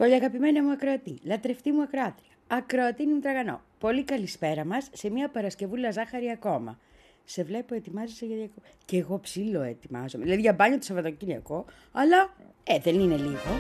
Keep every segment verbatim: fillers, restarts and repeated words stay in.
Πολύ αγαπημένα μου ακροατή, λατρευτή μου ακροάτρια, ακροατίνη μου τραγανό. Πολύ καλησπέρα μας σε μια Παρασκευούλα ζάχαρη ακόμα. Σε βλέπω ετοιμάζεσαι για διακοπές. Και εγώ ψήλο ετοιμάζομαι. Δηλαδή για μπάνιο το Σαββατοκύριακο, αλλά ε, δεν είναι λίγο.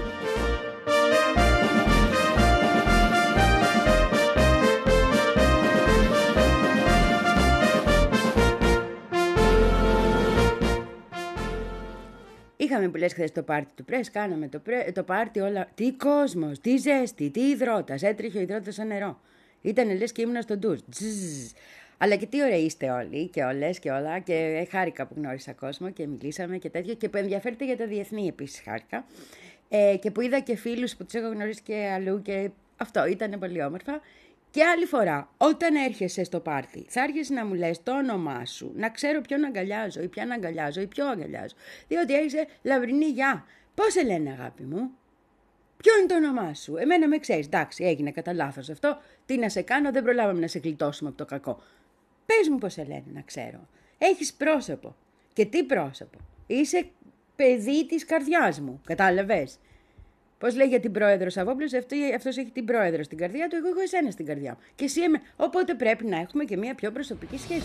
Είχαμε που λες χθες το πάρτι του πρες, κάναμε το, πρε, το πάρτι όλα. Τι κόσμος, τι ζέστη, τι υδρότας, έτρεχε ο υδρότας σαν νερό. Ήτανε λες και ήμουνα στο ντους. Τζζζ. Αλλά και τι ωραίοι είστε όλοι και όλες και όλα. Και χάρηκα που γνώρισα κόσμο και μιλήσαμε και τέτοια. Και που ενδιαφέρεται για τα διεθνή επίσης χάρηκα. Ε, και που είδα και φίλους που τους έχω γνωρίσει και αλλού και αυτό ήταν πολύ όμορφα. Και άλλη φορά, όταν έρχεσαι στο πάρτι, θα άρχισε να μου λες το όνομά σου, να ξέρω ποιον αγκαλιάζω ή ποιαν αγκαλιάζω ή ποιο αγκαλιάζω. Διότι έρχεσαι Λαυρινή, γεια. Πώς σε λένε, αγάπη μου? Ποιο είναι το όνομά σου? Εμένα με ξέρεις, εντάξει, έγινε κατά λάθος αυτό. Τι να σε κάνω, δεν προλάβαμε να σε γλιτώσουμε από το κακό. Πες μου πώς σε λένε, να ξέρω. Έχεις πρόσωπο. Και τι πρόσωπο? Είσαι παιδί της καρδιάς μου, κατάλαβες? Πώς λέει για την πρόεδρο Σαββόπουλος, αυτός έχει την πρόεδρο στην καρδιά του, εγώ έχω εσένα στην καρδιά μου. Και εσύ εμέ. Οπότε πρέπει να έχουμε και μια πιο προσωπική σχέση.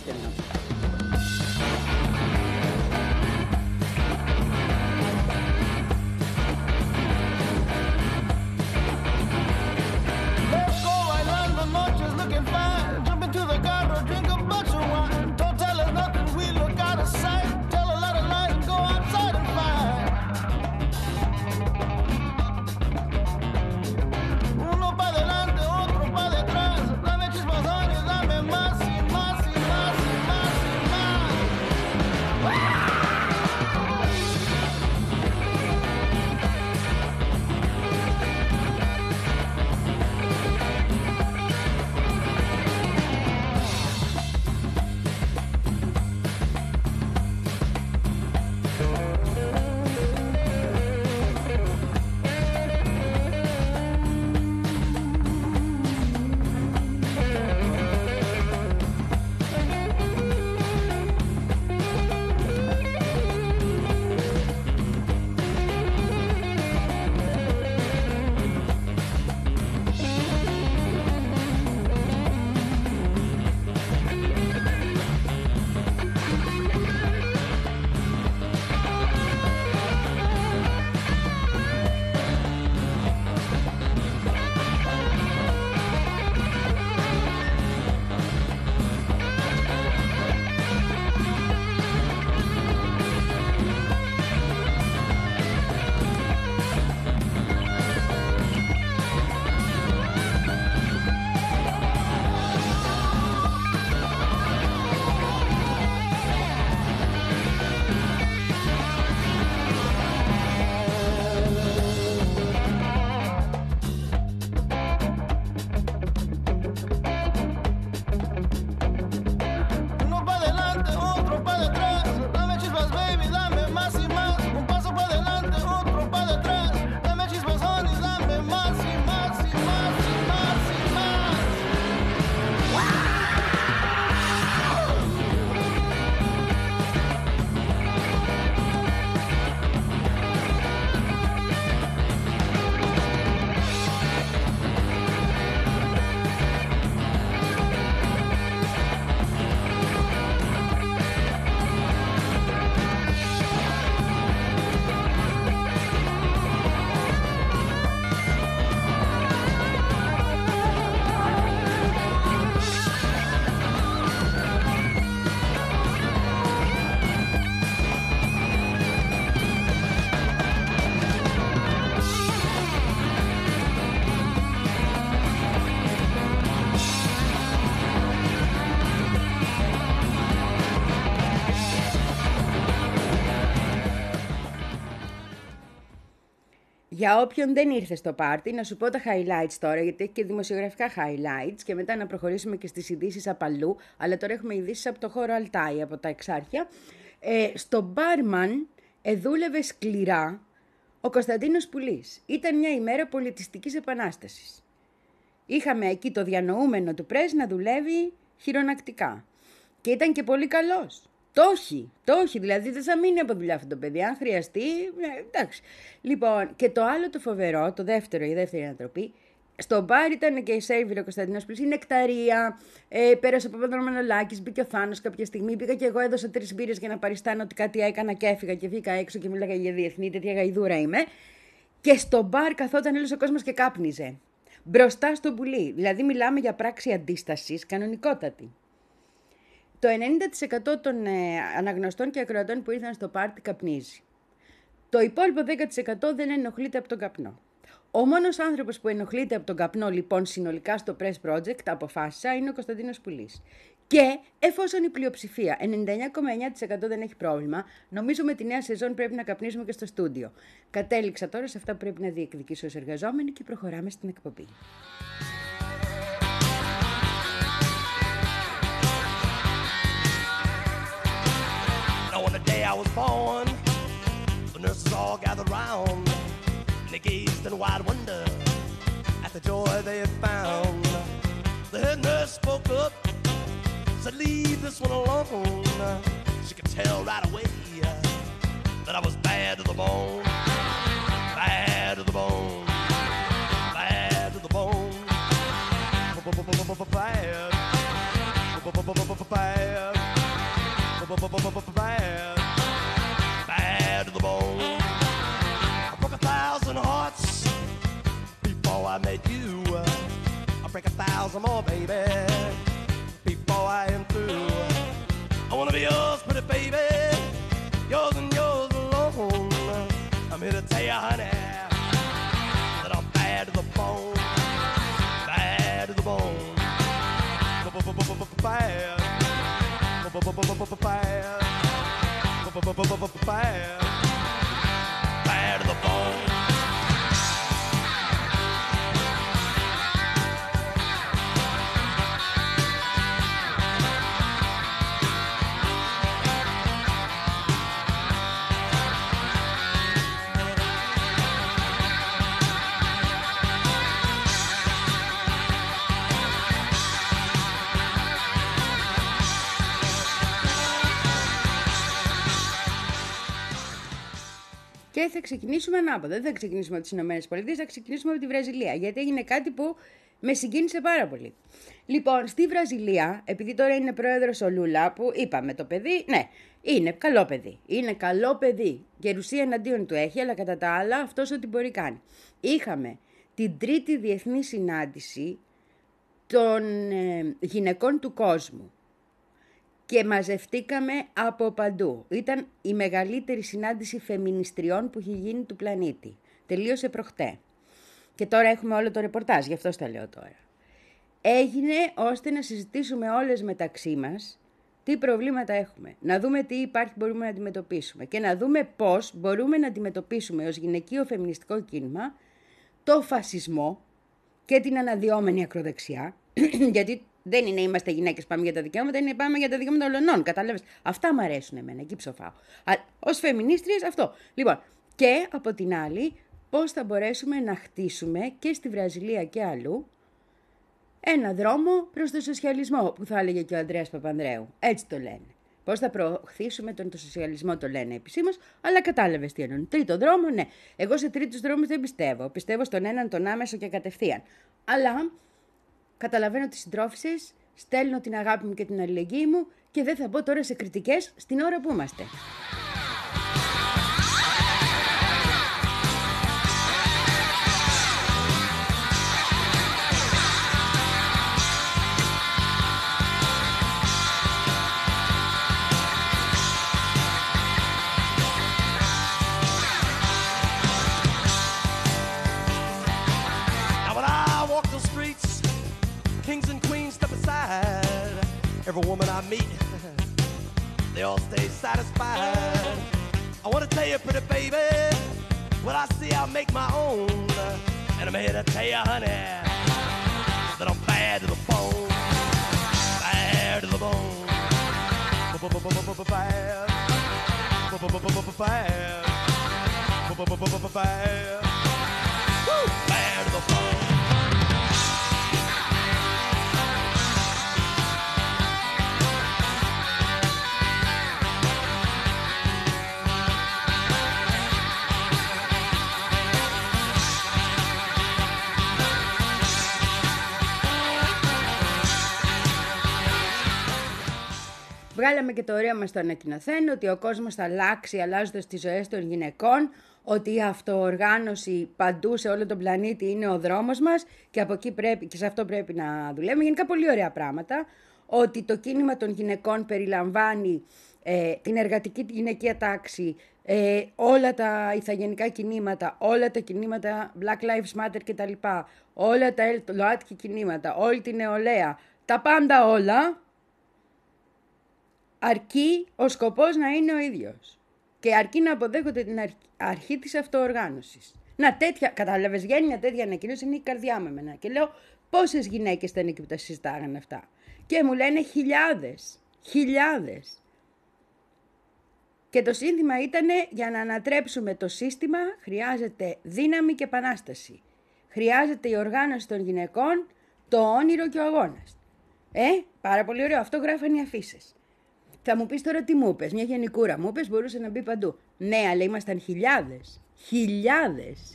Για όποιον δεν ήρθε στο πάρτι, να σου πω τα highlights τώρα, γιατί έχει και δημοσιογραφικά highlights και μετά να προχωρήσουμε και στις ειδήσεις από αλλού, αλλά τώρα έχουμε ειδήσεις από το χώρο Αλτάι, από τα Εξάρχεια. Ε, στο μπάρμαν ε, δούλευε σκληρά ο Κωνσταντίνος Πουλής. Ήταν μια ημέρα πολιτιστικής επανάστασης. Είχαμε εκεί το διανοούμενο του πρέσ να δουλεύει χειρονακτικά. Και ήταν και πολύ καλός. Το έχει, το έχει. Δηλαδή δεν θα μείνει από δουλειά αυτό το παιδί. Αν χρειαστεί, ναι, εντάξει. Λοιπόν, και το άλλο το φοβερό, το δεύτερο, η δεύτερη ανατροπή, στο μπαρ ήταν και η Σέρβιρο ο Κωνσταντινός, η νεκταρία, ε, πέρασε από Παπαδρό Μανολάκης, μπήκε ο Θάνος κάποια στιγμή, πήγα και εγώ, έδωσα τρεις μπύρες για να παριστάνω ότι κάτι έκανα και έφυγα και βγήκα έξω και μίλαγα για διεθνή, τέτοια γαϊδούρα είμαι. Και στο μπαρ καθόταν όλος ο κόσμος και κάπνιζε. Μπροστά στο πουλί. Δηλαδή μιλάμε για πράξη αντίστασης κανονικότατη. Το ενενήντα τοις εκατό των ε, αναγνωστών και ακροατών που ήρθαν στο πάρτι καπνίζει. Το υπόλοιπο δέκα τοις εκατό δεν ενοχλείται από τον καπνό. Ο μόνος άνθρωπος που ενοχλείται από τον καπνό, λοιπόν, συνολικά στο Press Project, αποφάσισα, είναι ο Κωνσταντίνος Πουλής. Και εφόσον η πλειοψηφία, ενενήντα εννέα κόμμα εννέα τοις εκατό δεν έχει πρόβλημα, νομίζω με τη νέα σεζόν πρέπει να καπνίζουμε και στο στούντιο. Κατέληξα τώρα σε αυτά που πρέπει να διεκδικήσω ως εργαζόμενη και προχωράμε στην εκπομπή. I was born, the nurses all gathered round, and they gazed in wide wonder at the joy they had found. The head nurse spoke up, said, leave this one alone. She could tell right away that I was bad to the bone, bad to the bone, bad to the bone, bad, bad, bad. Bad to the bone. I broke a thousand hearts before I met you. I'll break a thousand more, baby, before I am through. I wanna be yours, pretty baby, yours and yours alone. I'm here to tell you, honey, that I'm bad to the bone, bad to the bone, bad, bad. Bad, bad to the bone. Και θα ξεκινήσουμε ανάποδα. Δεν θα ξεκινήσουμε από τις Ηνωμένες Πολιτείες, θα ξεκινήσουμε από τη Βραζιλία. Γιατί έγινε κάτι που με συγκίνησε πάρα πολύ. Λοιπόν, στη Βραζιλία, επειδή τώρα είναι πρόεδρος ο Λούλα, που είπαμε το παιδί, ναι, είναι καλό παιδί. Είναι καλό παιδί. Γερουσία εναντίον του έχει, αλλά κατά τα άλλα αυτός ό,τι μπορεί κάνει. Είχαμε την τρίτη διεθνή συνάντηση των ε, γυναικών του κόσμου. Και μαζευτήκαμε από παντού. Ήταν η μεγαλύτερη συνάντηση φεμινιστριών που έχει γίνει του πλανήτη. Τελείωσε προχτέ. Και τώρα έχουμε όλο το ρεπορτάζ, γι' αυτό τα λέω τώρα. Έγινε ώστε να συζητήσουμε όλες μεταξύ μας τι προβλήματα έχουμε. Να δούμε τι υπάρχει μπορούμε να αντιμετωπίσουμε. Και να δούμε πώς μπορούμε να αντιμετωπίσουμε ως γυναικείο φεμινιστικό κίνημα το φασισμό και την αναδυόμενη ακροδεξιά. Γιατί δεν είναι είμαστε γυναίκες, πάμε για τα δικαιώματα, είναι πάμε για τα δικαιώματα ολονών. Κατάλαβες. Αυτά μου αρέσουν εμένα, εκεί ψοφάω. Ως φεμινίστριες αυτό. Λοιπόν, και από την άλλη, πώς θα μπορέσουμε να χτίσουμε και στη Βραζιλία και αλλού ένα δρόμο προς το σοσιαλισμό, που θα έλεγε και ο Ανδρέας Παπανδρέου. Έτσι το λένε. Πώς θα προωθήσουμε τον το σοσιαλισμό, το λένε επισήμως, αλλά κατάλαβες τι εννοούν. Τρίτο δρόμο, ναι. Εγώ σε τρίτους δρόμους δεν πιστεύω. Πιστεύω στον έναν, τον άμεσο και κατευθείαν. Αλλά καταλαβαίνω τις συντρόφισσες, στέλνω την αγάπη μου και την αλληλεγγύη μου και δεν θα μπω τώρα σε κριτικές στην ώρα που είμαστε. Kings and queens step aside. Every woman I meet, they all stay satisfied. I want to tell you, pretty baby, what I see I make my own. And I'm here to tell you, honey, that I'm bad to the bone, bad to the bone, bad, bad, bad, bad to the bone. βγάλαμε και το ωραίο μας το ανακοινωθέν ότι ο κόσμος θα αλλάξει αλλάζοντας τις ζωές των γυναικών, ότι η αυτοοργάνωση παντού σε όλο τον πλανήτη είναι ο δρόμος μας και από εκεί πρέπει, και σε αυτό πρέπει να δουλεύουμε. Γενικά πολύ ωραία πράγματα. Ότι το κίνημα των γυναικών περιλαμβάνει ε, την εργατική τη γυναικεία τάξη, ε, όλα τα ηθαγενικά κινήματα, όλα τα κινήματα Black Lives Matter κτλ. Όλα τα ΛΟΑΤΚΙ κινήματα, όλη την νεολαία, τα πάντα όλα, αρκεί ο σκοπός να είναι ο ίδιος. Και αρκεί να αποδέχονται την αρχή της αυτοοργάνωσης. Να τέτοια, κατάλαβες, βγαίνει μια τέτοια ανακοίνωση, είναι η καρδιά με εμένα. Και λέω πόσες γυναίκες ήταν εκεί που τα συζητάγανε αυτά. Και μου λένε χιλιάδες, χιλιάδες. Και το σύνθημα ήταν για να ανατρέψουμε το σύστημα χρειάζεται δύναμη και επανάσταση. Χρειάζεται η οργάνωση των γυναικών, το όνειρο και ο αγώνας. Ε, πάρα πολύ ωραίο, αυτό γράφανε οι αφίσες. Θα μου πεις τώρα τι μου είπες, μια γενικούρα μου είπες, μπορούσε να μπει παντού. Ναι, αλλά ήμασταν χιλιάδες, χιλιάδες.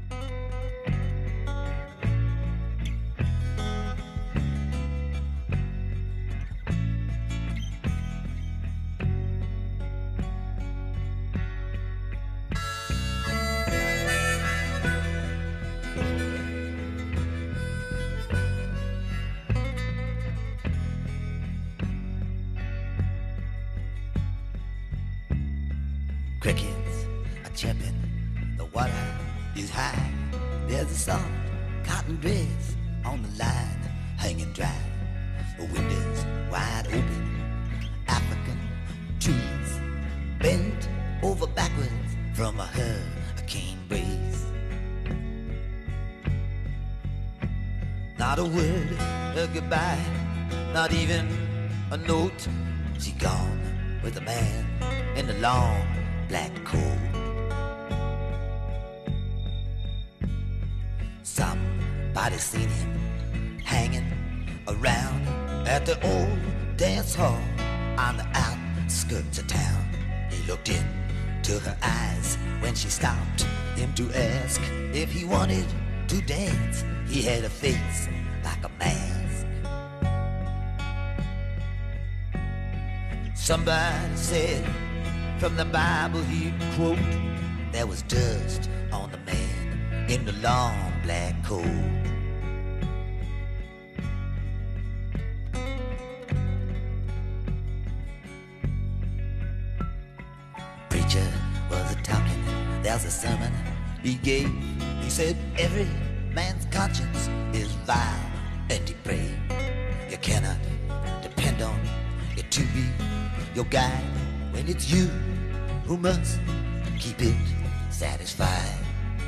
Crickets are chirping, the water is high. There's a soft cotton dress on the line, hanging dry. The windows wide open, African trees bent over backwards from a hurricane breeze. Not a word of goodbye, not even a note. She gone with a man in the long black coat. Somebody seen him hanging around at the old dance hall on the outskirts of town. He looked into her eyes when she stopped him to ask if he wanted to dance. He had a face like a mask. Somebody said from the Bible he'd quote, there was dust on the man in the long black coat. Preacher was a talking, there's a sermon he gave. He said every man's conscience is vile and depraved. You cannot depend on it to be your guide when it's you who must keep it satisfied.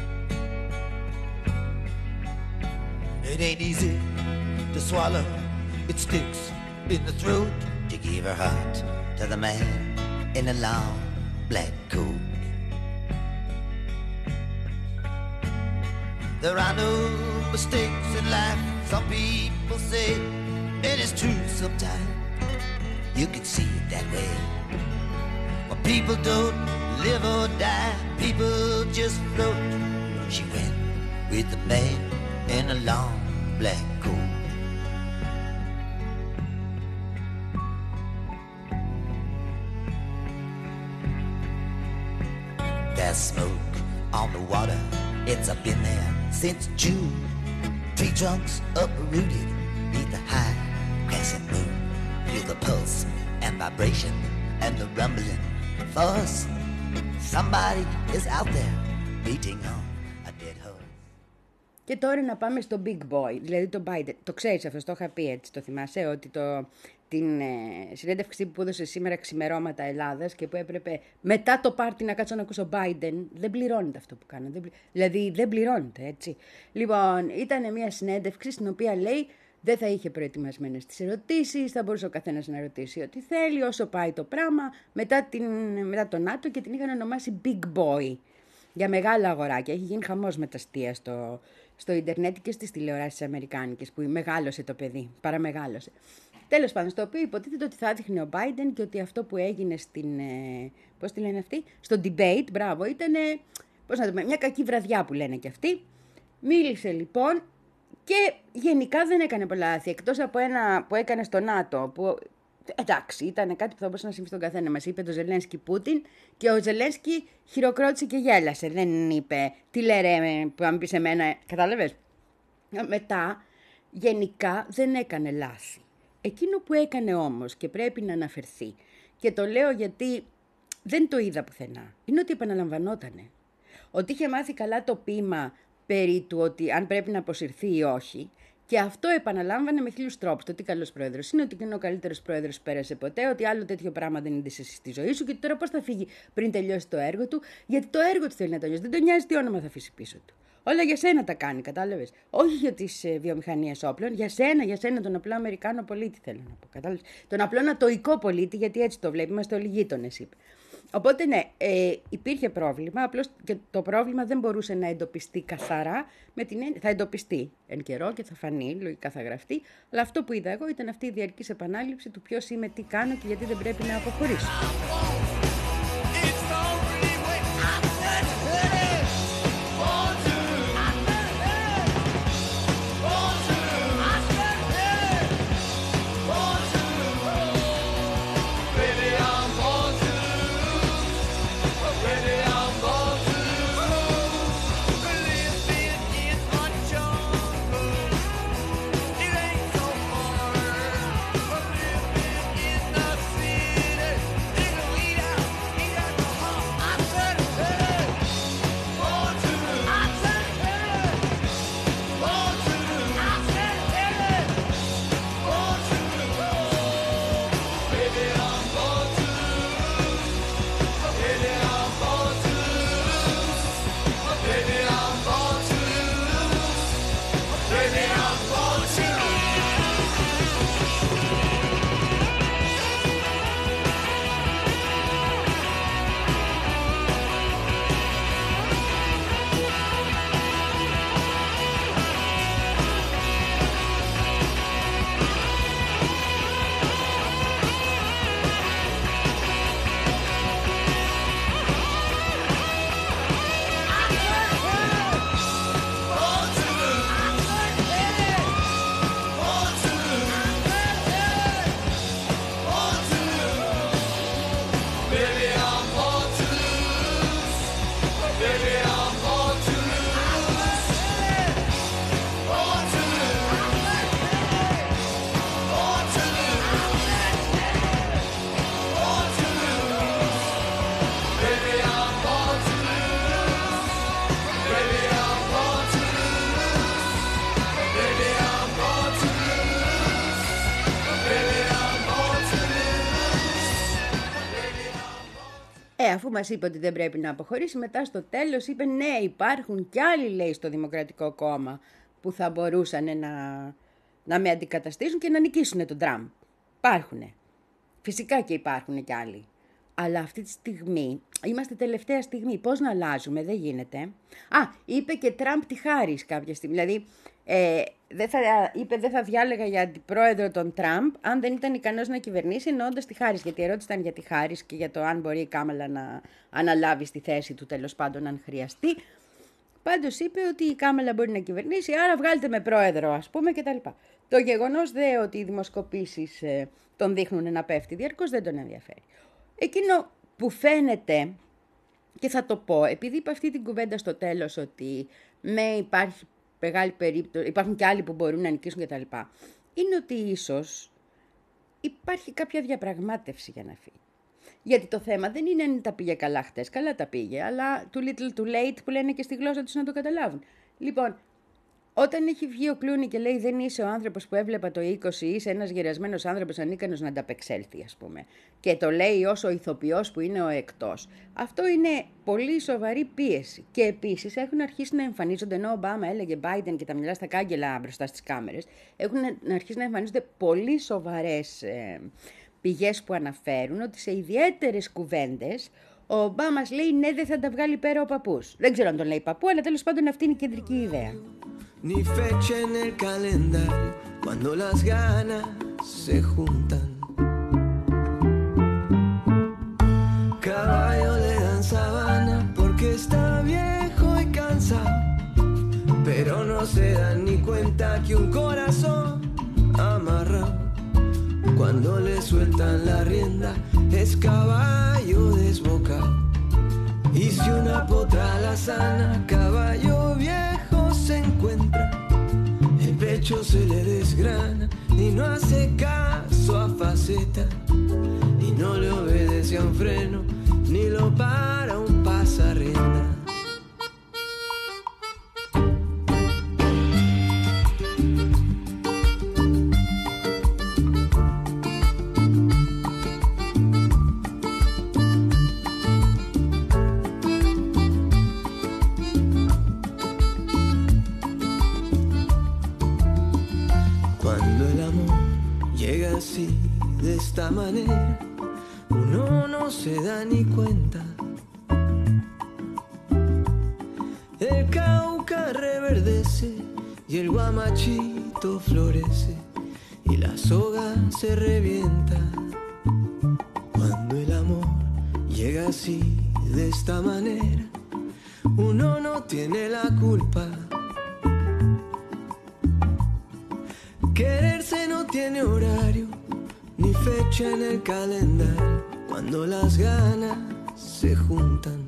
It ain't easy to swallow, it sticks in the throat to give her heart to the man in a long black coat. There are no mistakes in life, some people say, and it's true sometimes, you can see it that way. Well, people don't live or die, people just float. She went with the man in a long black coat. There's smoke on the water, it's up in there since June. Tree trunks uprooted beneath the high crescent moon. Feel the pulse and vibration and the rumbling force. Somebody is out there beating on a dead horse. Και τώρα να πάμε στο Big Boy, δηλαδή το Biden. Το ξέρεις αυτό, το είχα πει έτσι, το θυμάσαι, ότι το, την ε, συνέντευξη που έδωσε σήμερα ξημερώματα Ελλάδας και που έπρεπε μετά το πάρτι να κάτσω να ακούσω Biden, δεν πληρώνεται αυτό που κάνω. Δεν πλη... Δηλαδή δεν πληρώνεται, έτσι. Λοιπόν, ήταν μια συνέντευξη στην οποία λέει δεν θα είχε προετοιμασμένες τις ερωτήσεις, θα μπορούσε ο καθένας να ρωτήσει ό,τι θέλει, όσο πάει το πράγμα, μετά, την, μετά το ΝΑΤΟ και την είχαν ονομάσει Big Boy. Για μεγάλα αγοράκια. Έχει γίνει χαμός με τα αστεία στο, στο ίντερνετ και στις τηλεοράσεις αμερικάνικες που μεγάλωσε το παιδί, παραμεγάλωσε. Τέλος πάντων, στο οποίο υποτίθεται ότι θα έδειχνε ο Biden και ότι αυτό που έγινε στην, ε, πώς τη λένε αυτή, στο debate, μπράβο, ήταν, πώς να το πούμε, μια κακή βραδιά που λένε και αυτοί. Μίλησε λοιπόν και γενικά δεν έκανε πολλά λάθη, εκτός από ένα που έκανε στο ΝΑΤΟ, που Εντάξει, ήταν κάτι που θα μπορούσε να συμβεί στον καθένα. Μας είπε το Ζελένσκι Πούτιν και ο Ζελένσκι χειροκρότησε και γέλασε. Δεν είπε τι λέρε που αν πει σε μένα, κατάλαβες. Μετά, γενικά δεν έκανε λάθη. Εκείνο που έκανε όμως και πρέπει να αναφερθεί, και το λέω γιατί δεν το είδα πουθενά, είναι ότι επαναλαμβανότανε. Ότι είχε μάθει καλά το ποίημα περί του ότι αν πρέπει να αποσυρθεί ή όχι, και αυτό επαναλάμβανε με χίλιους τρόπους. Το τι καλός πρόεδρος είναι, ότι είναι ο καλύτερος πρόεδρος που πέρασε ποτέ, ότι άλλο τέτοιο πράγμα δεν είδες εσύ στη ζωή σου και τώρα πώς θα φύγει πριν τελειώσει το έργο του, γιατί το έργο του θέλει να τελειώσει. Δεν τον νοιάζει τι όνομα θα αφήσει πίσω του. Όλα για σένα τα κάνει, κατάλαβες. Όχι για τις ε, βιομηχανίες όπλων, για σένα, για σένα τον απλό Αμερικάνο πολίτη θέλω να πω. Κατάλαβες. Τον απλό νατοϊκό πολίτη, γιατί έτσι το βλέπει, είμαστε όλοι γείτονες, είπε. Οπότε ναι, ε, υπήρχε πρόβλημα, απλώς και το πρόβλημα δεν μπορούσε να εντοπιστεί καθαρά, με την έννοια, θα εντοπιστεί εν καιρό και θα φανεί, λογικά θα γραφτεί, αλλά αυτό που είδα εγώ ήταν αυτή η διαρκής επανάληψη του ποιος είμαι, τι κάνω και γιατί δεν πρέπει να αποχωρήσω. Ε, αφού μας είπε ότι δεν πρέπει να αποχωρήσει, μετά στο τέλος είπε ναι, υπάρχουν κι άλλοι, λέει, στο Δημοκρατικό Κόμμα που θα μπορούσαν να, να με αντικαταστήσουν και να νικήσουν τον Τραμπ. Υπάρχουνε. Φυσικά και υπάρχουν κι άλλοι. Αλλά αυτή τη στιγμή, είμαστε τελευταία στιγμή, πώς να αλλάζουμε, δεν γίνεται. Α, είπε και Τραμπ τη Χάρις κάποια στιγμή, δηλαδή ε, δεν θα, είπε δεν θα διάλεγα για αντιπρόεδρο τον Τραμπ αν δεν ήταν ικανός να κυβερνήσει, εννοώντας τη Χάρις, γιατί η ερώτηση ήταν για τη Χάρις και για το αν μπορεί η Κάμαλα να αναλάβει στη θέση του, τέλος πάντων αν χρειαστεί. Πάντως είπε ότι η Κάμαλα μπορεί να κυβερνήσει, άρα βγάλτε με πρόεδρο ας πούμε κτλ. Το γεγονός δε ότι οι δημοσκοπήσεις ε, τον δείχνουν να πέφτει διαρκώς δεν τον ενδιαφέρει. Εκείνο που φαίνεται, και θα το πω, επειδή είπα αυτή την κουβέντα στο τέλος ότι με υπάρχει μεγάλη περίπτωση, υπάρχουν και άλλοι που μπορούν να νικήσουν κτλ. Είναι ότι ίσως υπάρχει κάποια διαπραγμάτευση για να φύγει. Γιατί το θέμα δεν είναι αν τα πήγε καλά χτες, καλά τα πήγε, αλλά too little too late που λένε και στη γλώσσα τους να το καταλάβουν. Λοιπόν, όταν έχει βγει ο Κλούνι και λέει δεν είσαι ο άνθρωπος που έβλεπα το είκοσι, είσαι ένας γερασμένος άνθρωπος ανίκανος να ανταπεξέλθει, ας πούμε, και το λέει ως ο ηθοποιός που είναι ο εκτός, αυτό είναι πολύ σοβαρή πίεση. Και επίσης έχουν αρχίσει να εμφανίζονται, ενώ ο Ομπάμα έλεγε Biden και τα μυαλά στα κάγκελα μπροστά στις κάμερες, έχουν αρχίσει να εμφανίζονται πολύ σοβαρές ε, πηγές που αναφέρουν ότι σε ιδιαίτερες κουβέντες ο Ομπάμας λέει ναι, δεν θα τα βγάλει πέρα ο παππούς. Δεν ξέρω αν τον λέει παππού, αλλά τέλος πάντων αυτή είναι η κεντρική ιδέα. Ni fecha en el calendario cuando las ganas se juntan. Caballo le dan sabana porque está viejo y cansado, pero no se dan ni cuenta que un corazón amarrado Cuando le sueltan la rienda es caballo desbocado. Y si una potra la sana, caballo viejo se encuentra. El pecho se le desgrana y no hace caso a faceta. Y no le obedece a un freno, ni lo para un pasarrienda. Así, de esta manera, uno no se da ni cuenta. El Cauca reverdece y el guamachito florece y la soga se revienta. Cuando el amor llega así, de esta manera, uno no tiene la culpa. Quererse no tiene horario, ni fecha en el calendario, cuando las ganas se juntan.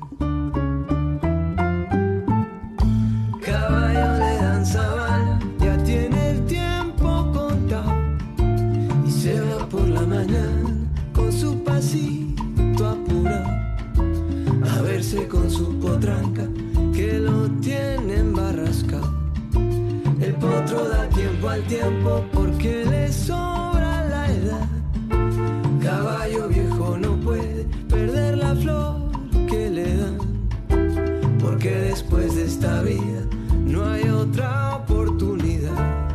Caballo le dan sabana, ya tiene el tiempo contado, y se va por la mañana con su pasito apurado, a verse con su potranca, que lo tiene embarrascado. El potro da tiempo al tiempo porque le sobra la edad. Caballo viejo no puede perder la flor que le dan, porque después de esta vida no hay otra oportunidad.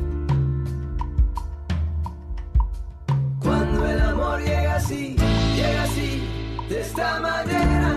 Cuando el amor llega así, llega así, de esta manera.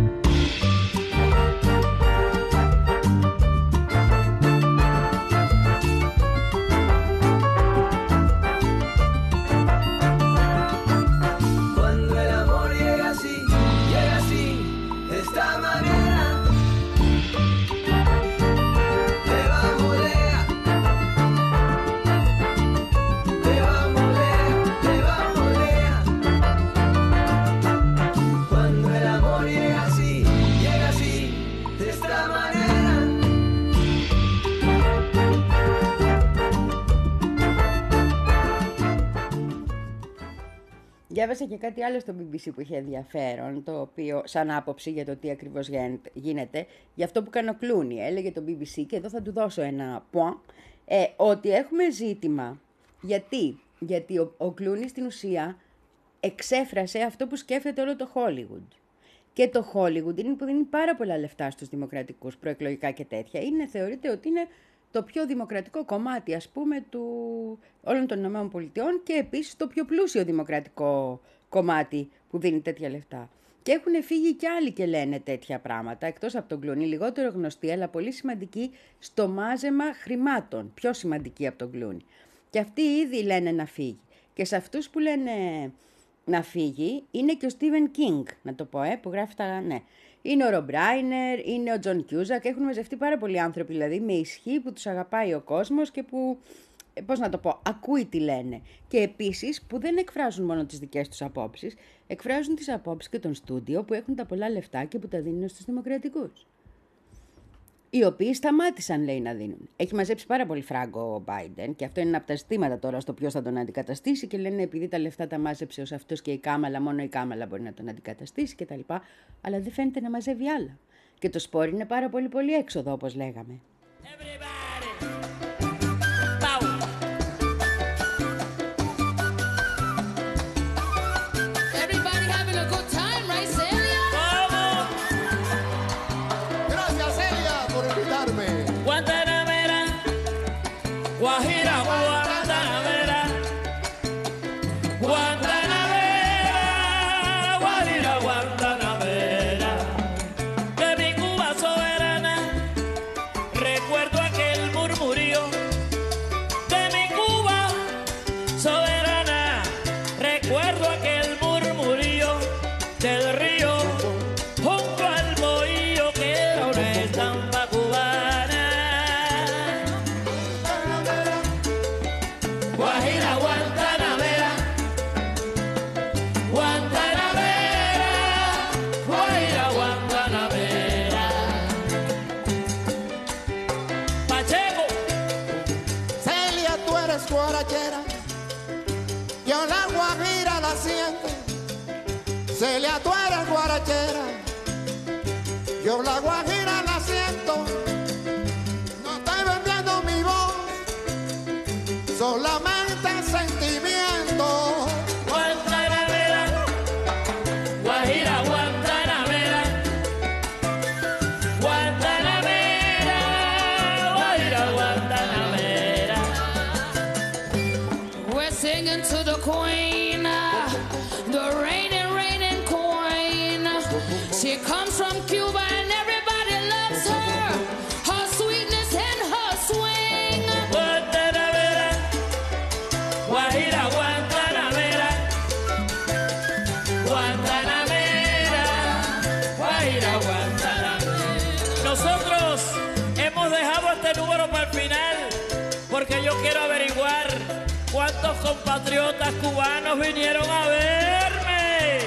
Διάβασα και κάτι άλλο στο μπι μπι σι που είχε ενδιαφέρον, το οποίο, σαν άποψη για το τι ακριβώς γίνεται, για αυτό που έκανε ο Κλούνι. Έλεγε το μπι μπι σι, και εδώ θα του δώσω ένα point, ε, ότι έχουμε ζήτημα. Γιατί, Γιατί ο, ο Κλούνι στην ουσία εξέφρασε αυτό που σκέφτεται όλο το Hollywood. Και το Hollywood είναι που δίνει πάρα πολλά λεφτά στους δημοκρατικούς, προεκλογικά και τέτοια. Είναι, θεωρείται ότι είναι το πιο δημοκρατικό κομμάτι, ας πούμε, του όλων των ΗΠΑ και επίσης το πιο πλούσιο δημοκρατικό κομμάτι που δίνει τέτοια λεφτά. Και έχουν φύγει κι άλλοι και λένε τέτοια πράγματα, εκτός από τον Κλούνι, λιγότερο γνωστοί, αλλά πολύ σημαντικοί στο μάζεμα χρημάτων, πιο σημαντικοί από τον Κλούνι. Και αυτοί ήδη λένε να φύγει. Και σε αυτούς που λένε να φύγει είναι και ο Στίβεν Κίνγκ, να το πω, ε, που γράφει τα, ναι. Είναι ο Ρομπ Ράινερ, είναι ο Τζον Κιούζακ, έχουν μαζευτεί πάρα πολλοί άνθρωποι, δηλαδή με ισχύ, που τους αγαπάει ο κόσμος και που, πώς να το πω, ακούει τι λένε. Και επίσης που δεν εκφράζουν μόνο τις δικές τους απόψεις, εκφράζουν τις απόψεις και των στούντιο που έχουν τα πολλά λεφτά και που τα δίνουν στους δημοκρατικούς. Οι οποίοι σταμάτησαν, λέει, να δίνουν. Έχει μαζέψει πάρα πολύ φράγκο ο Μπάιντεν και αυτό είναι ένα από τα ζητήματα τώρα στο ποιος θα τον αντικαταστήσει και λένε επειδή τα λεφτά τα μάζεψε ως αυτός και η Κάμαλα, μόνο η Κάμαλα μπορεί να τον αντικαταστήσει κτλ. Αλλά δεν φαίνεται να μαζεύει άλλα. Και το σπόρι είναι πάρα πολύ πολύ έξοδο, όπως λέγαμε. Guajira, Guantanamera, Guantanamera, Guajira, Guantanamera, de mi Cuba soberana, recuerdo aquel Celia, tú eres guarachera, yo la guajira la siento, no estoy vendiendo mi voz, solamente sentimiento. Guantanamera, Guajira, Guantanamera, Guantanamera, Guajira, Guantanamera. We're singing to the queen, uh, the reigning, reigning queen. She comes from Cuba and everybody loves her, her sweetness and her swing. Guantanamera, Guajira, Guantanamera, Guantanamera, Guajira, Guantanamera. Nosotros hemos dejado este número para el final porque yo quiero averiguar cuántos compatriotas cubanos vinieron a verme.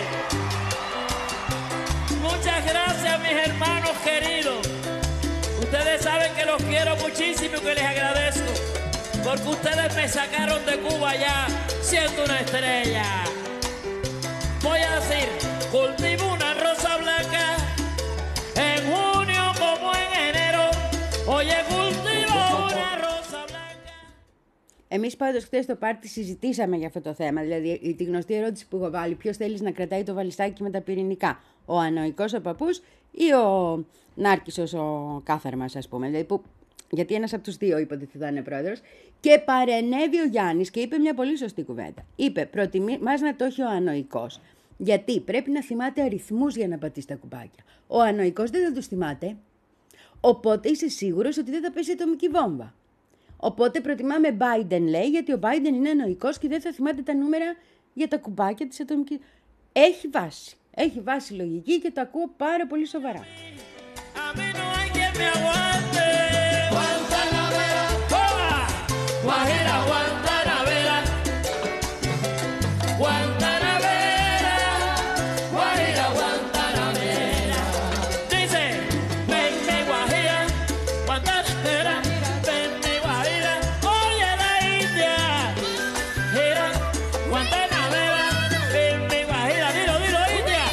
Muchas gracias, mis hermanos queridos. Ustedes saben que los quiero muchísimo y que les agradezco, porque ustedes me sacaron de Cuba ya siendo una estrella. Voy a decir, cultivo una rosa blanca en junio como en enero. Oye, cultivo una rosa blanca. Εμείς πάντως χθες στο πάρτι συζητήσαμε για αυτό το θέμα. Δηλαδή, τη γνωστή ερώτηση που έχω βάλει: ποιος θέλεις να κρατάει το βαλιστάκι με τα πυρηνικά, ο ανοϊκός ο παππούς ή ο Νάρκισσος ο κάθαρμας, ας πούμε. Δηλαδή, που, γιατί ένας από τους δύο υποτίθεται θα είναι πρόεδρος. Και παρενέβη ο Γιάννης και είπε μια πολύ σωστή κουβέντα. Είπε: προτιμάς να το έχει ο ανοϊκός. Γιατί πρέπει να θυμάται αριθμούς για να πατήσει τα κουμπάκια. Ο ανοϊκός δεν θα τους θυμάται. Οπότε είσαι σίγουρος ότι δεν θα πέσει ατομική βόμβα. Οπότε προτιμάμε Biden, λέει, γιατί ο Biden είναι ανοϊκός και δεν θα θυμάται τα νούμερα για τα κουμπάκια της ατομικής. Έχει βάση. Έχει βάση λογική και το ακούω πάρα πολύ σοβαρά. A mí no hay quien me aguante. Guantanamera, ¡oa! Guajira, Guantanamera, Guantanamera, Guajira, Guantanamera. Dice, ven mi Guajira, Guantanamera, ven mi Guajira. Oye la India, gira, Guantanamera, ven mi Guajira. Dilo, dilo, India.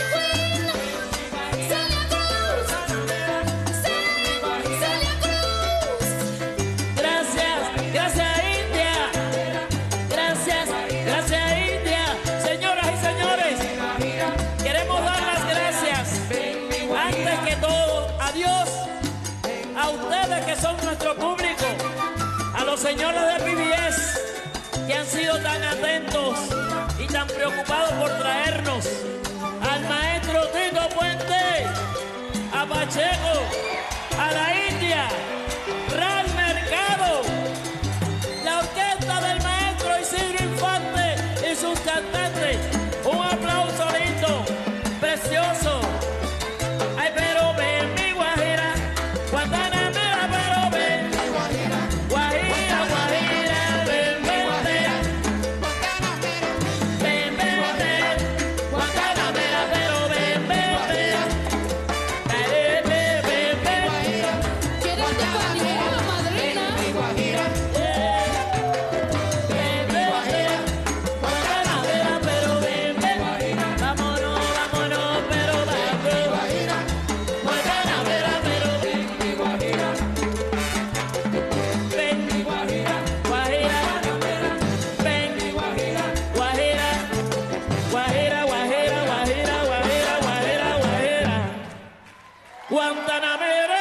Gracias, gracias India. Gracias, gracias India. Señoras y señores, queremos dar las gracias antes que todo a Dios, a ustedes que son nuestro público, a los señores de P B S que han sido tan atentos y tan preocupados por traernos, al maestro Tito Puente, a Pacheco, a la India, Ral Mercado, la orquesta del maestro Isidro Infante y sus cantantes. Un aplauso lindo, precioso. Ay, pero ven mi Guajira, Guantanamera, pero ven. Guajira, Guajira, ven, ven, ven. Ven, ven, ven. Guantanamera, pero ven, ven, ven. Ven, ven, ven, ven. ¿Quieres que continúe la madrina? Ven, ven, ven. Guantanamera, pero ven, ven. Vámonos, vámonos, pero vamos. Guantanamera, pero ven. Ven, Guajira, Guajira. Ven, Guajira, Guajira. Guajira, Guajira, Guajira, Guajira, Guajira, Guajira. Guantanamera.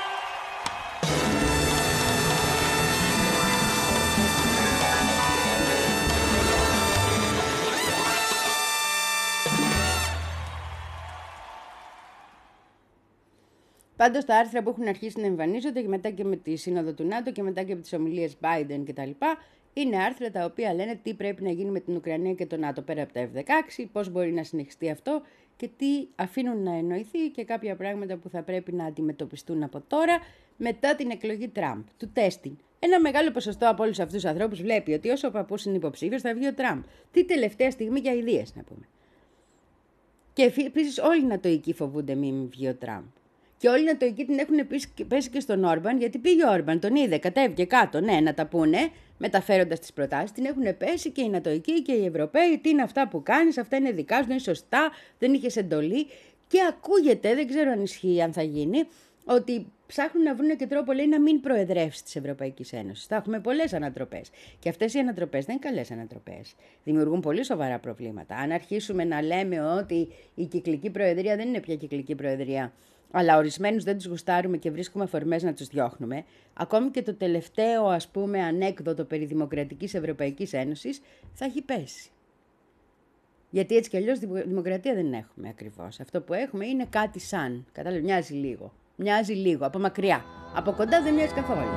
Πάντως τα άρθρα που έχουν αρχίσει να εμφανίζονται και μετά και με τη Σύνοδο του ΝΑΤΟ και μετά και με τις ομιλίες Biden κτλ. Είναι άρθρα τα οποία λένε τι πρέπει να γίνει με την Ουκρανία και το ΝΑΤΟ πέρα από τα εφ δεκαέξι, πώς μπορεί να συνεχιστεί αυτό και τι αφήνουν να εννοηθεί και κάποια πράγματα που θα πρέπει να αντιμετωπιστούν από τώρα μετά την εκλογή Τραμπ, του τέστην. Ένα μεγάλο ποσοστό από όλους αυτούς τους ανθρώπους βλέπει ότι όσο ο παππούς είναι υποψήφιος θα βγει ο Τραμπ. Τι τελευταία στιγμή για ιδείες να πούμε. Και επίσης όλοι οι νατοικοί φοβούνται μην βγει ο Τραμπ. Και όλοι οι Νατοικοί την έχουν πέσει και στον Όρμπαν, γιατί πήγε ο Όρμπαν, τον είδε, κατέβηκε κάτω, ναι, να τα πούνε, μεταφέροντας τις προτάσεις. Την έχουν πέσει και οι Νατοικοί και οι Ευρωπαίοι. Τι είναι αυτά που κάνεις, αυτά είναι δικά σου, δεν είναι σωστά, δεν είχες εντολή. Και ακούγεται, δεν ξέρω αν ισχύει, αν θα γίνει, ότι ψάχνουν να βρουν και τρόπο, λέει, να μην προεδρεύσει της Ευρωπαϊκής Ένωσης. Θα έχουμε πολλές ανατροπές. Και αυτές οι ανατροπές δεν είναι καλές ανατροπές. Δημιουργούν πολύ σοβαρά προβλήματα. Αν αρχίσουμε να λέμε ότι η κυκλική προεδρία δεν είναι πια κυκλική προεδρία, αλλά ορισμένους δεν τους γουστάρουμε και βρίσκουμε αφορμές να τους διώχνουμε, ακόμη και το τελευταίο, ας πούμε, ανέκδοτο περί Δημοκρατικής Ευρωπαϊκής Ένωσης θα έχει πέσει. Γιατί έτσι κι αλλιώς δημοκρατία δεν έχουμε ακριβώς. Αυτό που έχουμε είναι κάτι σαν. Κατάλαβε, μοιάζει λίγο. Μοιάζει λίγο, από μακριά. Από κοντά δεν μοιάζει καθόλου.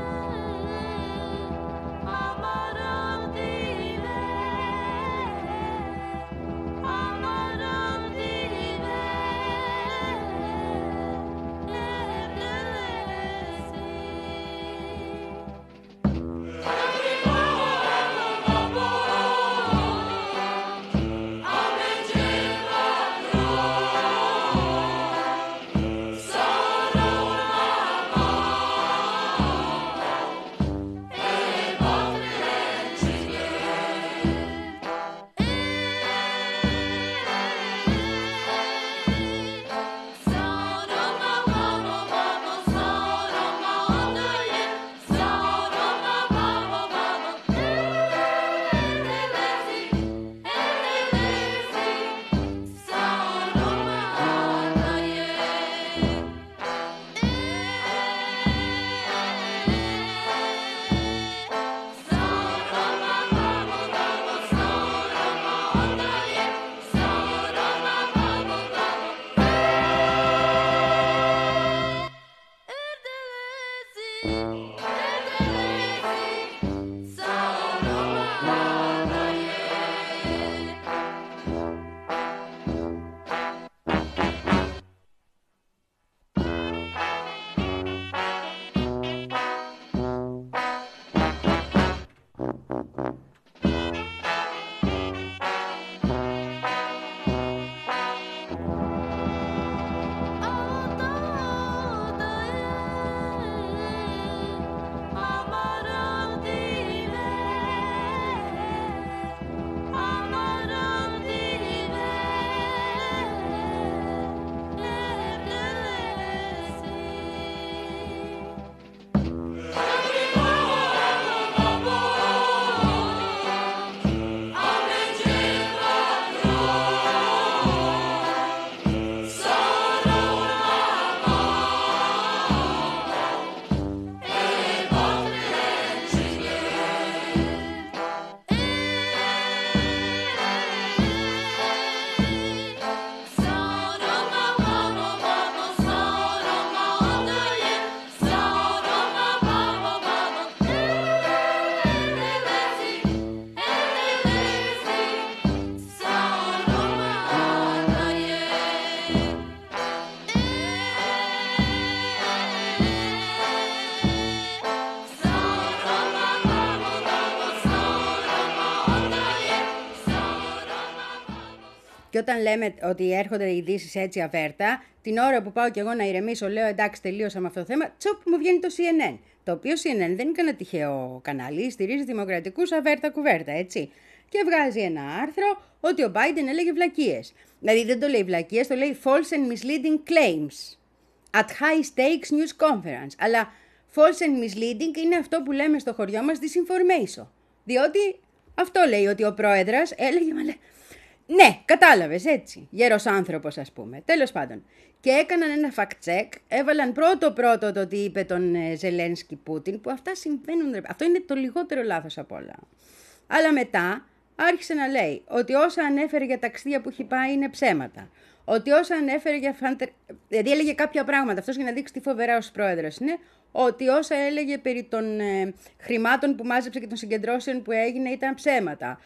Και όταν λέμε ότι έρχονται οι ειδήσεις έτσι αβέρτα, την ώρα που πάω κι εγώ να ηρεμήσω, λέω εντάξει, τελείωσα με αυτό το θέμα, τσοπ, μου βγαίνει το σι εν εν. Το οποίο σι εν εν δεν είναι κανένα τυχαίο κανάλι, στηρίζει δημοκρατικούς αβέρτα κουβέρτα, έτσι. Και βγάζει ένα άρθρο ότι ο Biden έλεγε βλακίες. Δηλαδή δεν το λέει βλακίες, το λέει false and misleading claims at high stakes news conference. Αλλά false and misleading είναι αυτό που λέμε στο χωριό μας disinformation. Διότι αυτό λέει ότι ο πρόεδρος έλεγε, μα λέει, ναι, κατάλαβες, έτσι. Γέρος άνθρωπος, ας πούμε. Τέλος πάντων. Και έκαναν ένα fact check, έβαλαν πρώτο-πρώτο το τι είπε τον Ζελένσκι Πούτιν, που αυτά συμβαίνουν. Αυτό είναι το λιγότερο λάθος απ' όλα. Αλλά μετά άρχισε να λέει ότι όσα ανέφερε για ταξίδια που έχει πάει είναι ψέματα. Ότι όσα ανέφερε για φαντερ... Δηλαδή έλεγε κάποια πράγματα, αυτός για να δείξει τι φοβερός πρόεδρος είναι, ότι όσα έλεγε περί των ε, χρημάτων που μάζεψε και των συγκεντρώσεων που έγινε ήταν ψέματα.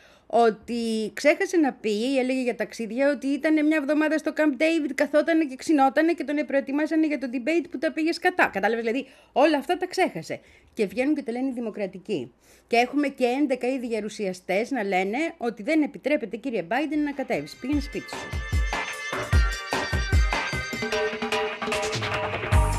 Ότι ξέχασε να πει, έλεγε για ταξίδια, ότι ήταν μια εβδομάδα στο Camp David, καθότανε και ξυνότανε και τον προετοιμάσανε για το debate που τα πήγε σκατά. Κατάλαβες, δηλαδή όλα αυτά τα ξέχασε. Και βγαίνουν και τα λένε οι δημοκρατικοί. Και έχουμε και έντεκα ήδη γερουσιαστές να λένε ότι δεν επιτρέπεται, κύριε Biden, να κατέβεις. Πήγαινε σπίτι σου.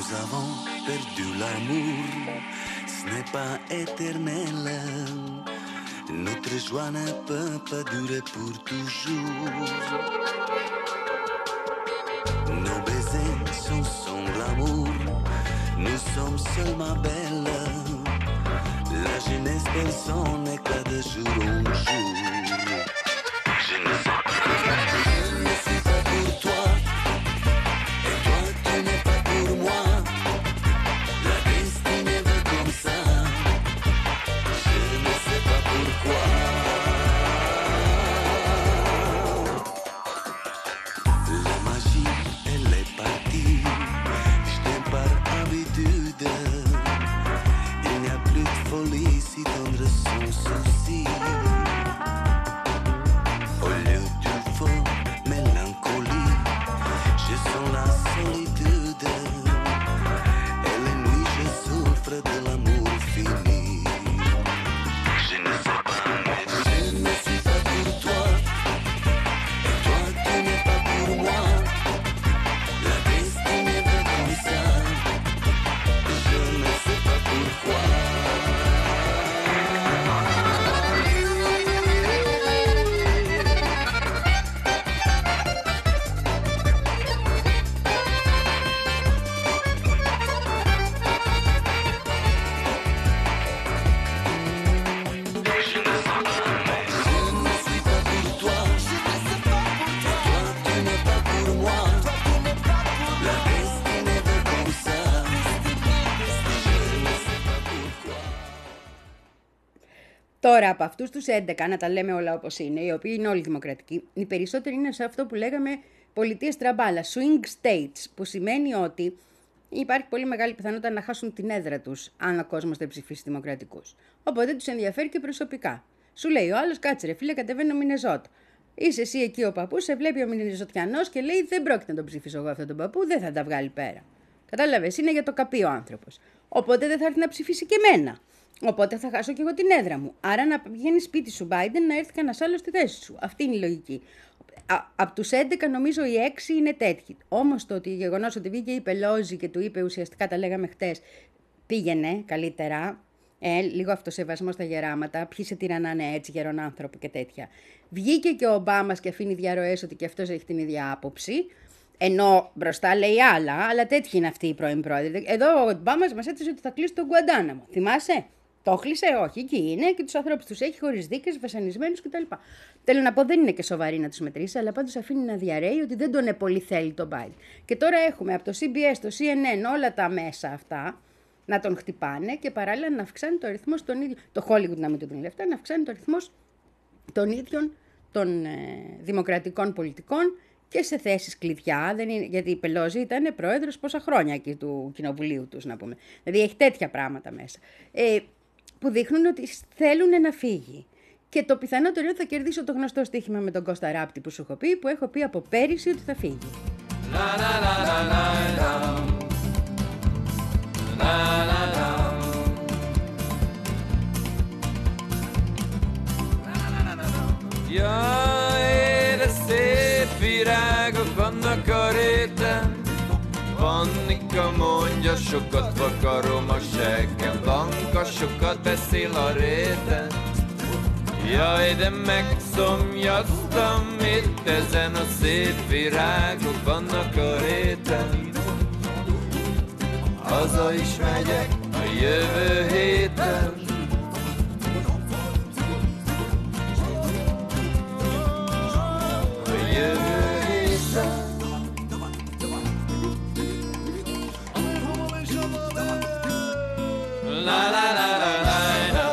nous avons perdu l'amour, ce n'est pas éternel. Notre joie ne peut pas durer pour toujours. Nos baisers sont sans glamour, nous sommes seulement belles. La jeunesse perd son éclat de jour en jour. Je ne sais pas, je ne suis pas pour toi, et toi tu n'es pas pour moi. La destinée veut comme ça, je ne sais pas pourquoi. La magie, elle est partie, je t'aime par habitude. Il n'y a plus de folie si tendre sans souci. Au lieu du faux mélancolie, je sens la solitude. Et les nuits je souffre de l'amour fini. Je ne sais pas, mais je ne suis pas pour toi, et toi tu n'es pas pour moi. La destinée veut comme ça, je ne sais pas pourquoi. Τώρα, από αυτούς τους έντεκα, να τα λέμε όλα όπως είναι, οι οποίοι είναι όλοι δημοκρατικοί, οι περισσότεροι είναι σε αυτό που λέγαμε πολιτείες τραμπάλα, swing states, που σημαίνει ότι υπάρχει πολύ μεγάλη πιθανότητα να χάσουν την έδρα τους, αν ο κόσμος δεν ψηφίσει δημοκρατικούς. Οπότε τους ενδιαφέρει και προσωπικά. Σου λέει ο άλλος, κάτσε ρε φίλε, κατεβαίνω Μινεζότ. Είσαι εσύ εκεί ο παππούς, σε βλέπει ο Μινεζωτιανός και λέει: δεν πρόκειται να τον ψηφίσω εγώ αυτόν τον παππού, δεν θα τα βγάλει πέρα. Κατάλαβες, είναι για το καπί ο άνθρωπος. Οπότε δεν θα έρθει να ψηφίσει και εμένα. Οπότε θα χάσω και εγώ την έδρα μου. Άρα να πηγαίνει σπίτι σου, Biden, να έρθει κανένα άλλο στη θέση σου. Αυτή είναι η λογική. Από τους έντεκα, νομίζω οι έξι είναι τέτοιοι. Όμως το ότι γεγονός ότι βγήκε η Πελόζη και του είπε ουσιαστικά, τα λέγαμε χτες, πήγαινε καλύτερα. Ε, λίγο αυτοσεβασμό στα γεράματα. Ποιοι σε τυραννάνε έτσι, γερόν άνθρωπο και τέτοια. Βγήκε και ο Ομπάμας και αφήνει διαρροές ότι και αυτός έχει την ίδια άποψη. Ενώ μπροστά λέει άλλα, αλλά τέτοιοι είναι αυτοί οι πρώην πρόεδροι. Εδώ ο Ομπάμας μας έθεσε ότι θα κλείσει τον Γκουαντάναμο. Θυμάσαι? Το κλείσε, όχι, εκεί είναι και τους ανθρώπους τους έχει χωρίς δίκες, βασανισμένους κτλ. Θέλω να πω, δεν είναι και σοβαρή να τους μετρήσει, αλλά πάντως αφήνει να διαρρέει ότι δεν τον πολύ θέλει τον Biden. Και τώρα έχουμε από το σι μπι ες, το σι εν εν, όλα τα μέσα αυτά να τον χτυπάνε και παράλληλα να αυξάνει το ρυθμό των ίδιων. Το Hollywood να μην του δίνει λεφτά, να αυξάνει το ρυθμό των ίδιων των ε, δημοκρατικών πολιτικών και σε θέσεις κλειδιά. Δεν είναι, γιατί η Πελόζη ήταν πρόεδρος πόσα χρόνια εκεί του κοινοβουλίου τους, να πούμε. Δηλαδή έχει τέτοια πράγματα μέσα. Ε, που δείχνουν ότι θέλουν να φύγει. Και το πιθανότερο είναι ότι θα κερδίσω το γνωστό στοίχημα με τον Κώστα Ράπτη που σου έχω πει, που έχω πει από πέρυσι ότι θα φύγει. Jag är det sepirag och konnakareta Vannika mondja sokat vakarom a seggem Vanka sokat beszél a réten Jaj, de megszomjaztam itt ezen a szép virágokban a karéten Haza is megyek a jövő héten A jövő héten La la la la la la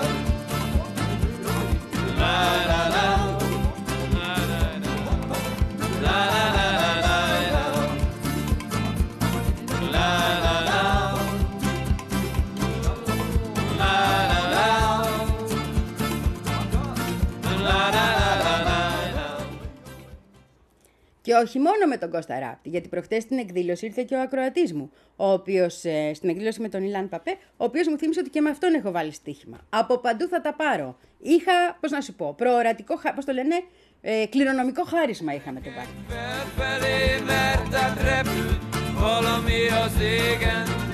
La la la La la la La la la la La la la La la la La la la Και όχι μόνο με τον Κώστα Ράπτη, γιατί προχτές στην εκδήλωση ήρθε και ο ακροατής μου, ο οποίος, ε, στην εκδήλωση με τον Ιλάν Παπέ, ο οποίος μου θύμισε ότι και με αυτόν έχω βάλει στοίχημα. Από παντού θα τα πάρω. Είχα, πώς να σου πω, προορατικό, πώς το λένε, ε, κληρονομικό χάρισμα είχα με τον Biden.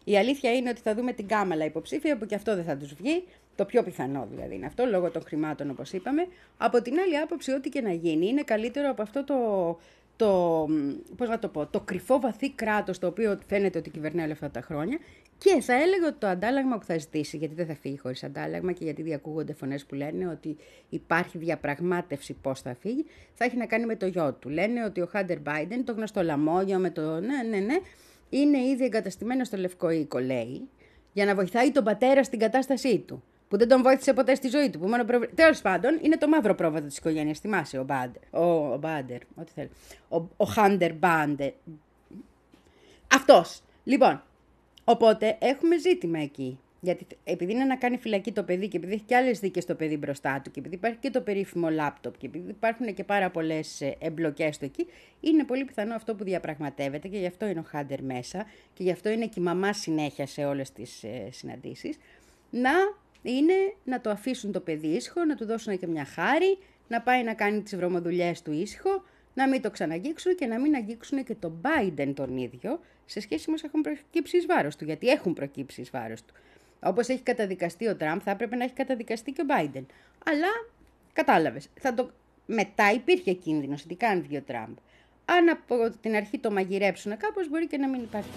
Η αλήθεια είναι ότι θα δούμε την Κάμαλα υποψήφια, που και αυτό δεν θα τους βγει. Το πιο πιθανό δηλαδή είναι αυτό, λόγω των χρημάτων όπως είπαμε. Από την άλλη άποψη, ό,τι και να γίνει, είναι καλύτερο από αυτό το, το, πώς να το πω, το κρυφό βαθύ κράτος, το οποίο φαίνεται ότι κυβερνάει όλα αυτά τα χρόνια. Και θα έλεγα ότι το αντάλλαγμα που θα ζητήσει, γιατί δεν θα φύγει χωρίς αντάλλαγμα και γιατί διακούγονται φωνές που λένε ότι υπάρχει διαπραγμάτευση πώς θα φύγει, θα έχει να κάνει με το γιο του. Λένε ότι ο Χάντερ Μπάιντεν, το γνωστό λαμόγιο με το ναι, ναι, ναι, είναι ήδη εγκαταστημένο στο Λευκό Οίκο, λέει, για να βοηθάει τον πατέρα στην κατάστασή του. Που δεν τον βοήθησε ποτέ στη ζωή του. Που μόνο προβ... Τέλος πάντων, είναι το μαύρο πρόβατο της οικογένειας. Θυμάσαι, ο Μπάντερ. Ο, ο Μπάντερ, ό,τι θέλει. Ο, ο Χάντερ Μπάντερ. Αυτός. Λοιπόν, οπότε έχουμε ζήτημα εκεί. Γιατί επειδή είναι να κάνει φυλακή το παιδί και επειδή έχει και άλλες δίκες το παιδί μπροστά του και επειδή υπάρχει και το περίφημο λάπτοπ και επειδή υπάρχουν και πάρα πολλές εμπλοκές του εκεί, είναι πολύ πιθανό αυτό που διαπραγματεύεται και γι' αυτό είναι ο Χάντερ μέσα και γι' αυτό είναι και η μαμά συνέχεια σε όλες τις ε, συναντήσεις, να είναι να το αφήσουν το παιδί ήσυχο, να του δώσουν και μια χάρη, να πάει να κάνει τις βρωμοδουλειές του ήσυχο, να μην το ξαναγγίξουν και να μην αγγίξουν και τον Biden τον ίδιο σε σχέση με όσα έχουν προκύψει εις βάρος του, γιατί έχουν προκύψει εις βάρος του. Όπως έχει καταδικαστεί ο Τραμπ, θα έπρεπε να έχει καταδικαστεί και ο Biden. Αλλά κατάλαβες, θα το... μετά υπήρχε κίνδυνος ότι κάνει δύο Τραμπ. Αν από την αρχή το μαγειρέψουν κάπως, μπορεί και να μην υπάρχει.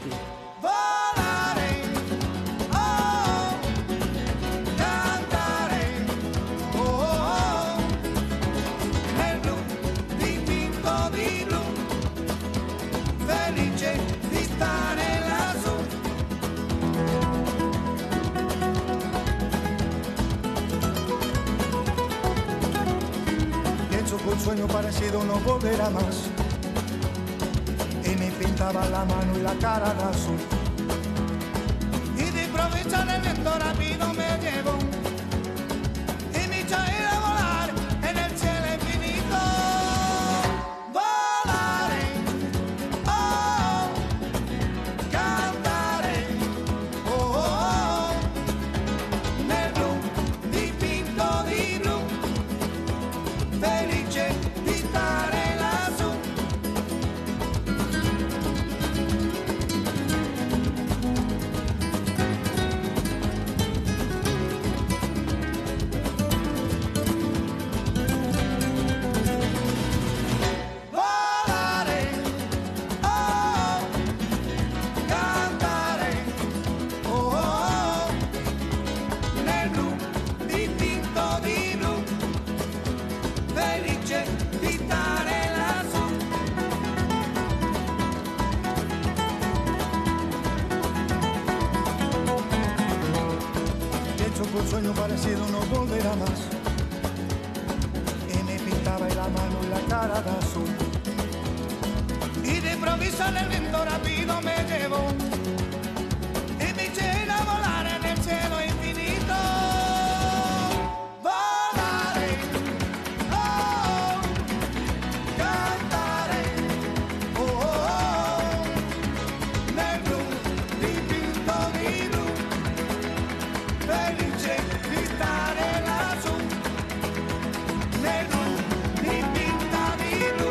Un sueño parecido no volverá más y me pintaba la mano y la cara de azul y de improviso en el viento rápido me llevó y me echó a ir a volar en el cielo infinito. Volaré, oh, cantaré, oh, oh, oh, nel blu dipinto di blu, felice di stare lassù. Volare, oh, cantare, oh, oh, nel blu dipinto di blu, felice di stare lassù. Pienso que un sueño parecido no volverá más y me pintaba la mano y la cara de azul y de improviso en el viento rápido me llevó y me eché a volar en el cielo infinito. Volare, oh, cantare, oh, oh, oh, nel blu dipinto di blu, felice di stare lassù, nel blu dipinto di blu,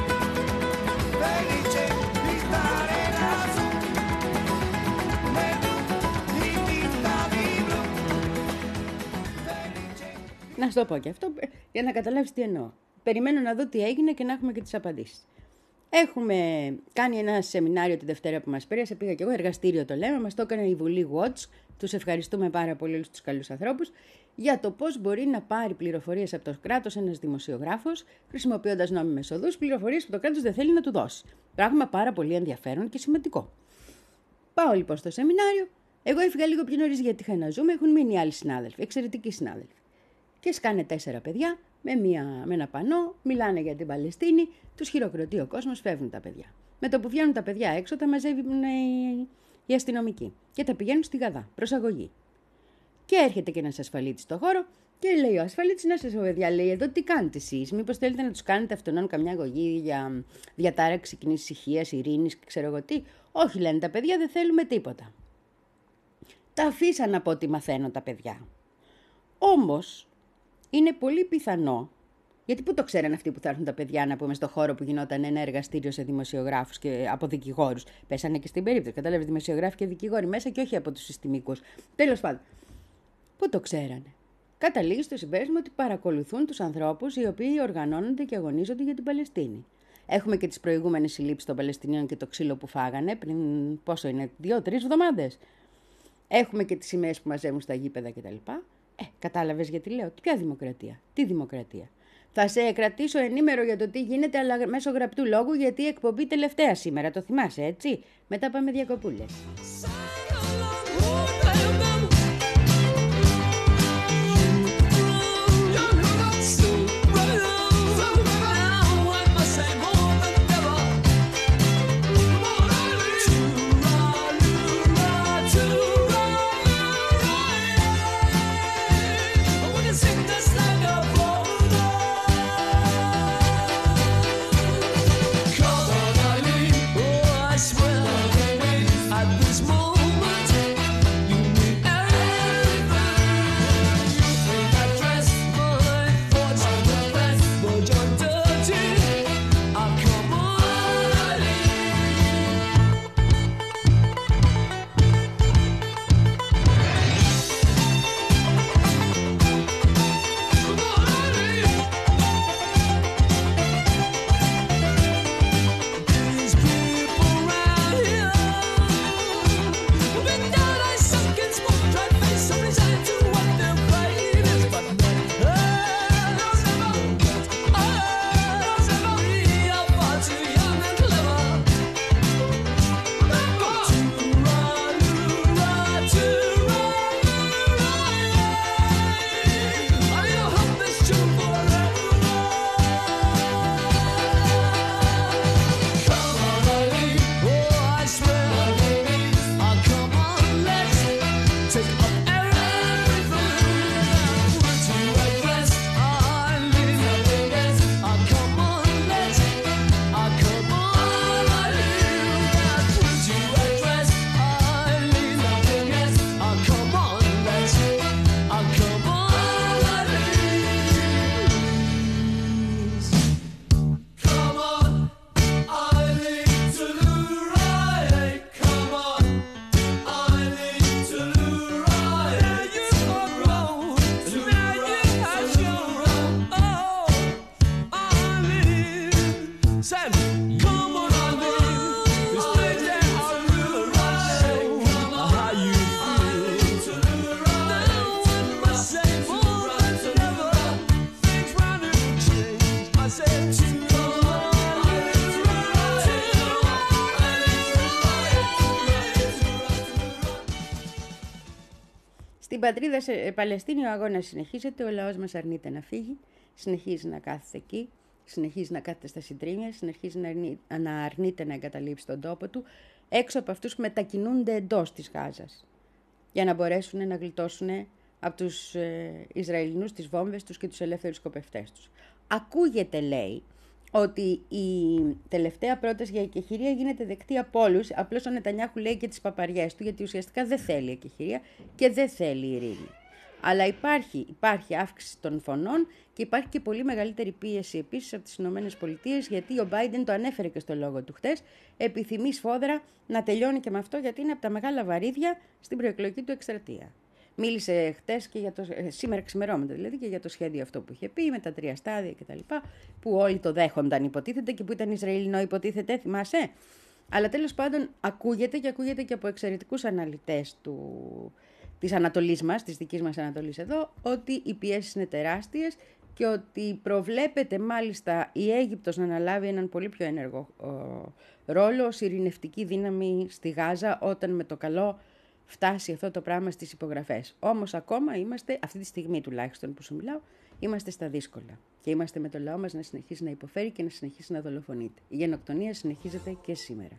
felice di stare lassù, nel blu dipinto di blu, felice. Να σου το πω και αυτό για να καταλάβεις τι εννοώ. Περιμένω να δω τι έγινε και να έχουμε και τις απαντήσεις. Έχουμε κάνει ένα σεμινάριο τη Δευτέρα που μας πέρασε, πήγα και εγώ, εργαστήριο το λέμε, μας το έκανε η Βουλή Watch, τους ευχαριστούμε πάρα πολύ όλους τους καλούς ανθρώπους, για το πώς μπορεί να πάρει πληροφορίες από το κράτος ένας δημοσιογράφος, χρησιμοποιώντας νόμιμες οδούς, πληροφορίες που το κράτος δεν θέλει να του δώσει. Πράγμα πάρα πολύ ενδιαφέρον και σημαντικό. Πάω λοιπόν στο σεμινάριο, εγώ έφυγα λίγο πιο νωρίς γιατί είχα να ζούμε, έχουν μείνει άλλοι συνάδελφοι, εξαιρετικοί συνάδελφοι. Και σκάνε τέσσερα παιδιά με, μια, με ένα πανό, μιλάνε για την Παλαιστίνη, τους χειροκροτεί ο κόσμος, φεύγουν τα παιδιά. Με το που βγαίνουν τα παιδιά έξω, τα μαζεύουν οι, οι αστυνομικοί και τα πηγαίνουν στη Γαδά, προσαγωγή. Και έρχεται και ένας ασφαλίτης στο χώρο και λέει ο ασφαλίτης, να σας πω παιδιά, λέει, εδώ τι κάνετε εσείς, μήπως θέλετε να τους κάνετε αυτόν καμιά αγωγή για διατάραξη κοινής ησυχίας, ειρήνης και ξέρω εγώ τι. Όχι, λένε τα παιδιά, δεν θέλουμε τίποτα. Τα αφήσαν από ό,τι μαθαίνω τα παιδιά. Όμως, είναι πολύ πιθανό Γιατί πού το ξέραν αυτοί που θα έρθουν τα παιδιά, να πούμε, στο χώρο που γινόταν ένα εργαστήριο σε δημοσιογράφους και από δικηγόρους. Πέσανε και στην περίπτωση. Κατάλαβε, δημοσιογράφοι και δικηγόροι μέσα και όχι από τους συστημικούς. Τέλος πάντων. Πού το ξέρανε. Καταλήγει στο συμπέρασμα ότι παρακολουθούν τους ανθρώπους οι οποίοι οργανώνονται και αγωνίζονται για την Παλαιστίνη. Έχουμε και τις προηγούμενες συλλήψεις των Παλαιστινίων και το ξύλο που φάγανε πριν, πόσο είναι, δύο-τρεις εβδομάδες. Έχουμε και τις σημαίες που μαζεύουν στα γήπεδα κτλ. Ε, κατάλαβες γιατί λέω. Ποια δημοκρατία, τι δημοκρατία. Θα σε κρατήσω ενήμερο για το τι γίνεται, αλλά μέσω γραπτού λόγου, γιατί η εκπομπή τελευταία σήμερα. Το θυμάσαι, έτσι. Μετά πάμε διακοπούλες. Στην πατρίδα σε Παλαιστίνη ο αγώνας συνεχίζεται, ο λαός μας αρνείται να φύγει, συνεχίζει να κάθεται εκεί, συνεχίζει να κάθεται στα συντρίμια, συνεχίζει να, αρνεί, να αρνείται να εγκαταλείψει τον τόπο του, έξω από αυτούς που μετακινούνται εντός της Γάζας, για να μπορέσουν να γλιτώσουν από τους ε, Ισραηλινούς τις βόμβες τους και τους ελεύθερους σκοπευτές τους. Ακούγεται, λέει, ότι η τελευταία πρόταση για εκεχηρία γίνεται δεκτή από όλους, απλώς ο Νετανιάχου λέει και τις παπαριές του, γιατί ουσιαστικά δεν θέλει εκεχηρία και δεν θέλει ειρήνη. Αλλά υπάρχει, υπάρχει αύξηση των φωνών και υπάρχει και πολύ μεγαλύτερη πίεση επίσης από τις Ηνωμένες Πολιτείες, γιατί ο Biden το ανέφερε και στο λόγο του χτες, επιθυμεί σφόδρα να τελειώνει και με αυτό, γιατί είναι από τα μεγάλα βαρύδια στην προεκλογική του εκστρατεία. Μίλησε χτες και για το, σήμερα ξημερώματα δηλαδή, και για το σχέδιο αυτό που είχε πει με τα τρία στάδια κτλ. Που όλοι το δέχονταν υποτίθεται και που ήταν Ισραηλινό υποτίθεται, θυμάσαι. Αλλά τέλος πάντων ακούγεται και ακούγεται και από εξαιρετικούς αναλυτές του, της Ανατολής μας, της δικής μας Ανατολής εδώ, ότι οι πιέσεις είναι τεράστιες και ότι προβλέπεται μάλιστα η Αίγυπτος να αναλάβει έναν πολύ πιο ενεργό ο, ρόλο ως ειρηνευτική δύναμη στη Γάζα, όταν με το καλό φτάσει αυτό το πράγμα στις υπογραφές. Όμως ακόμα είμαστε, αυτή τη στιγμή τουλάχιστον που σου μιλάω, είμαστε στα δύσκολα. Και είμαστε με το λαό μας να συνεχίσει να υποφέρει και να συνεχίσει να δολοφονείται. Η γενοκτονία συνεχίζεται και σήμερα.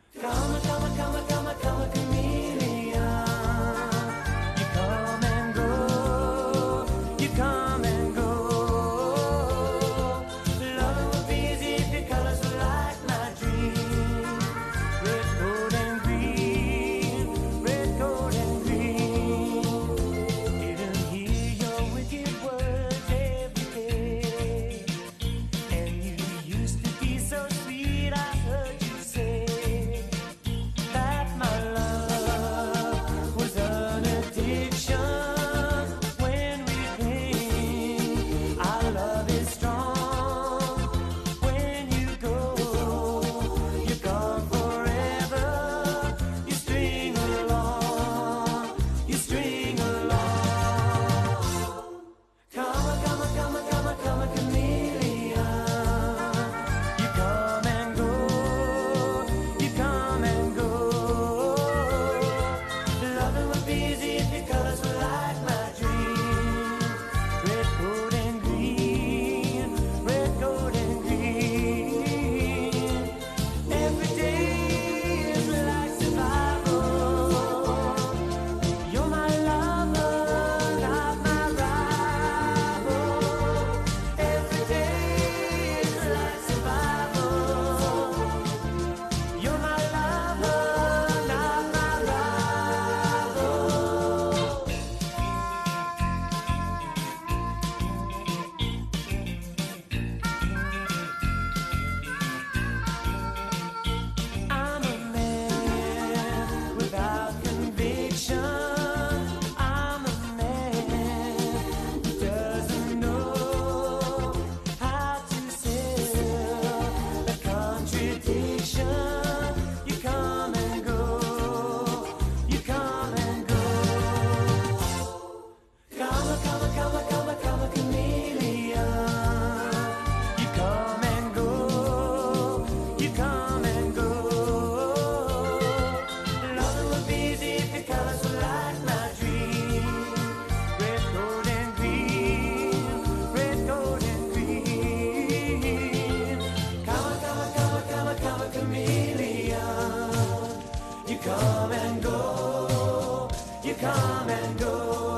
you come and go.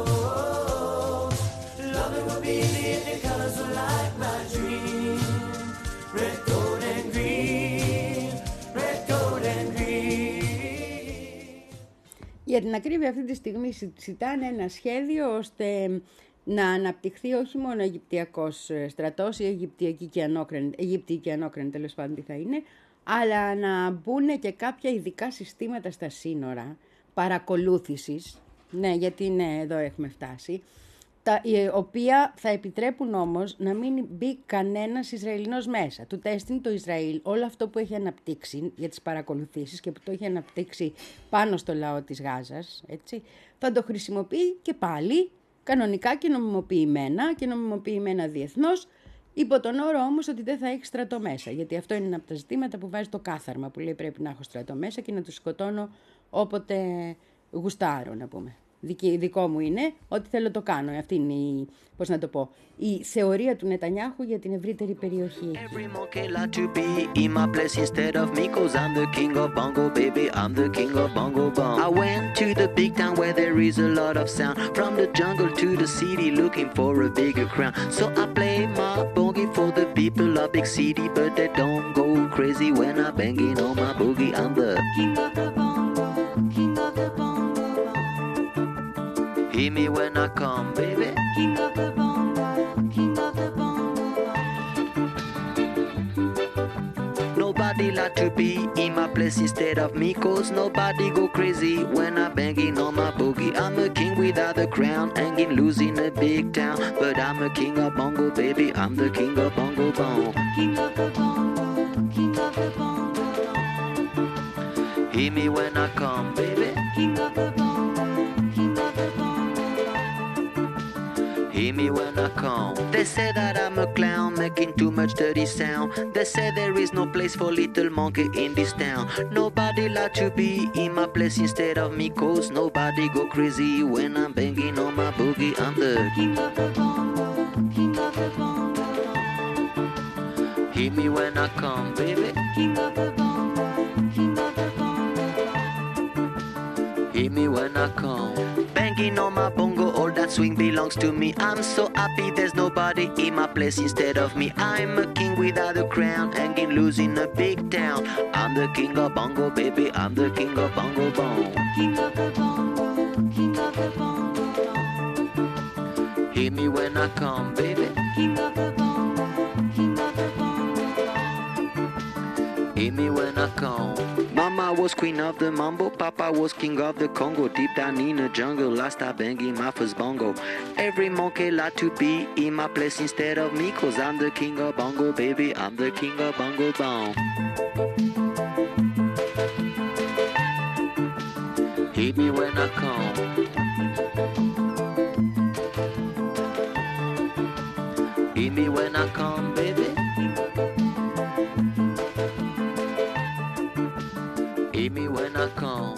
Love it will be the colors of light, my dream. Red, gold and green, red, gold and green. Για την ακρίβεια, αυτή τη στιγμή συζητάνε ένα σχέδιο ώστε να αναπτυχθεί όχι μόνο Αιγυπτιακός στρατός ή Αιγυπτιακή και ανώκρανη, Αιγύπτιη και ανώκρανη τέλος πάντων τι θα είναι, αλλά να μπουν και κάποια ειδικά συστήματα στα σύνορα παρακολούθησης, ναι, γιατί ναι, εδώ έχουμε φτάσει, τα οποία θα επιτρέπουν όμως να μην μπει κανένας Ισραηλινός μέσα. Του τέστην το Ισραήλ όλο αυτό που έχει αναπτύξει για τις παρακολουθήσεις και που το έχει αναπτύξει πάνω στο λαό της Γάζας, έτσι, θα το χρησιμοποιεί και πάλι κανονικά και νομιμοποιημένα και νομιμοποιημένα διεθνώς, υπό τον όρο όμως ότι δεν θα έχει στρατό μέσα. Γιατί αυτό είναι ένα από τα ζητήματα που βάζει το κάθαρμα, που λέει πρέπει να έχω στρατό μέσα και να τους σκοτώνω όποτε γουστάρω, να πούμε. Δική, δικό μου είναι, ό,τι θέλω το κάνω. Αυτή είναι η, πώς να το πω, η θεωρία του Νετανιάχου για την ευρύτερη περιοχή. Every monkey like to be in my place instead of me, cause I'm the king of bongo, baby, I'm the king of bongo bong. I went to the big town where there is a lot of sound, from the jungle to the city looking for a bigger crown. So I play my boogie for the people of big city, but they don't go crazy when I'm banging on my boogie. I'm the king of the bongo, king of the bongo. Hear me when I come, baby. King of the bongo, king of the bongo. Nobody like to be in my place instead of me, cause nobody go crazy when I'm banging on my boogie. I'm a king without a crown, hanging loose in a big town, but I'm a king of bongo, baby. I'm the king of bongo bong. King of the bongo, king of the bongo. Hear me when I come, baby. King of the bongo, king of the bongo. Hear me when I come. They say that I'm a clown making too much dirty sound. They say there is no place for little monkey in this town. Nobody like to be in my place instead of me, cause nobody go crazy when I'm banging on my boogie. I'm the king of the bongo, king of the bongo. Hear me when I come, baby. King of the bongo, king of the bongo. Hear me when I come. Banging on my bongo, all that swing belongs to me. I'm so happy there's nobody in my place instead of me. I'm a king without a crown, hanging loose in a big town. I'm the king of bongo, baby, I'm the king of bongo bong. King of the bongo, king of the bongo bong. Hear me when I come, baby. King of the bongo, king of the bongo bong. Hear me when I come. Mama was queen of the mambo, Papa was king of the Congo. Deep down in the jungle, I start banging my first bongo. Every monkey like to be in my place instead of me, cause I'm the king of bongo, baby, I'm the king of bongo bong. Hit me when I come. Hit me when I come, baby. Hit me when I come.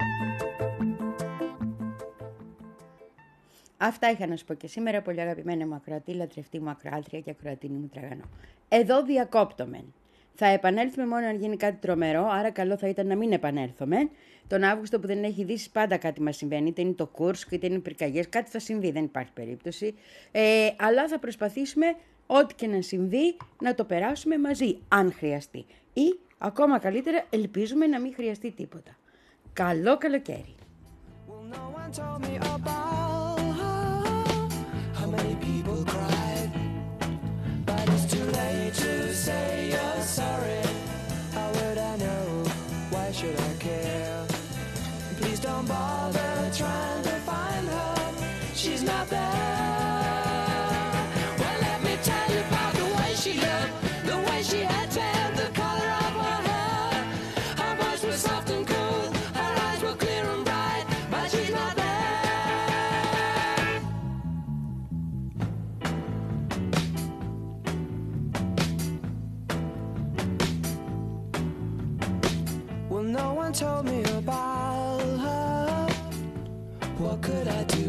Αυτά είχα να σου πω και σήμερα, πολύ αγαπημένα μου ακροατή, λατρευτή μου ακροάτρια και ακροατίνη μου τραγανό. Εδώ διακόπτωμεν. Θα επανέλθουμε μόνο αν γίνει κάτι τρομερό, άρα καλό θα ήταν να μην επανέλθουμε. Τον Αύγουστο που δεν έχει ειδήσει πάντα κάτι μας συμβαίνει, είτε είναι το Κούρσκ, είτε είναι πυρκαγιές, κάτι θα συμβεί, δεν υπάρχει περίπτωση. Ε, αλλά θα προσπαθήσουμε ό,τι και να συμβεί να το περάσουμε μαζί, αν χρειαστεί. Ή ακόμα καλύτερα, ελπίζουμε να μην χρειαστεί τίποτα. Καλό καλοκαίρι. Well, no one told me about how many people cried, but it's too late to say you're sorry. How would I know? Why should I care? Please don't bother trying to find her. She's not there. Well, let me tell you about the way she looked, the way she had tan, the color of her hair. Her voice was soft and cool, her eyes were clear and bright, but she's not there. Well, no one told me about her. What could I do?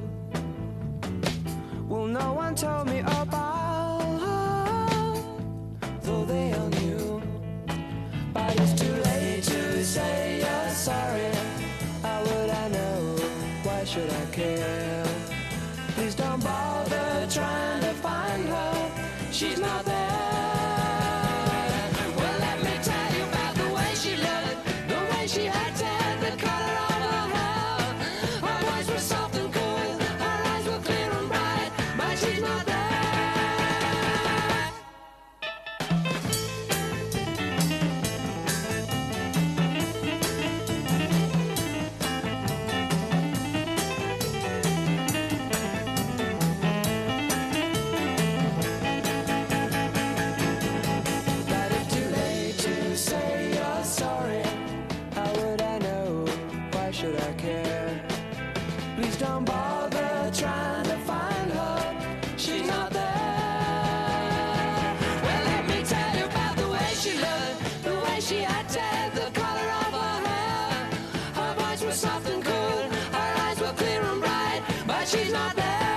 Well, no one told me about her, though they all knew. But it's too late to say you're sorry. How would I know? Why why should I care? Please don't bother trying to find her, she's not there. Well, let me tell you about the way she looked, the way she acted, the color of her hair. Her voice was soft and cool, her eyes were clear and bright, but she's not there. But it's too late to say you're sorry. How would I know? Why should I care? Please don't bother trying to find her, she's not there. Well, let me tell you about the way she looked, the way she acted, the color of her hair. Her voice was soft and cool, her eyes were clear and bright, but she's not there.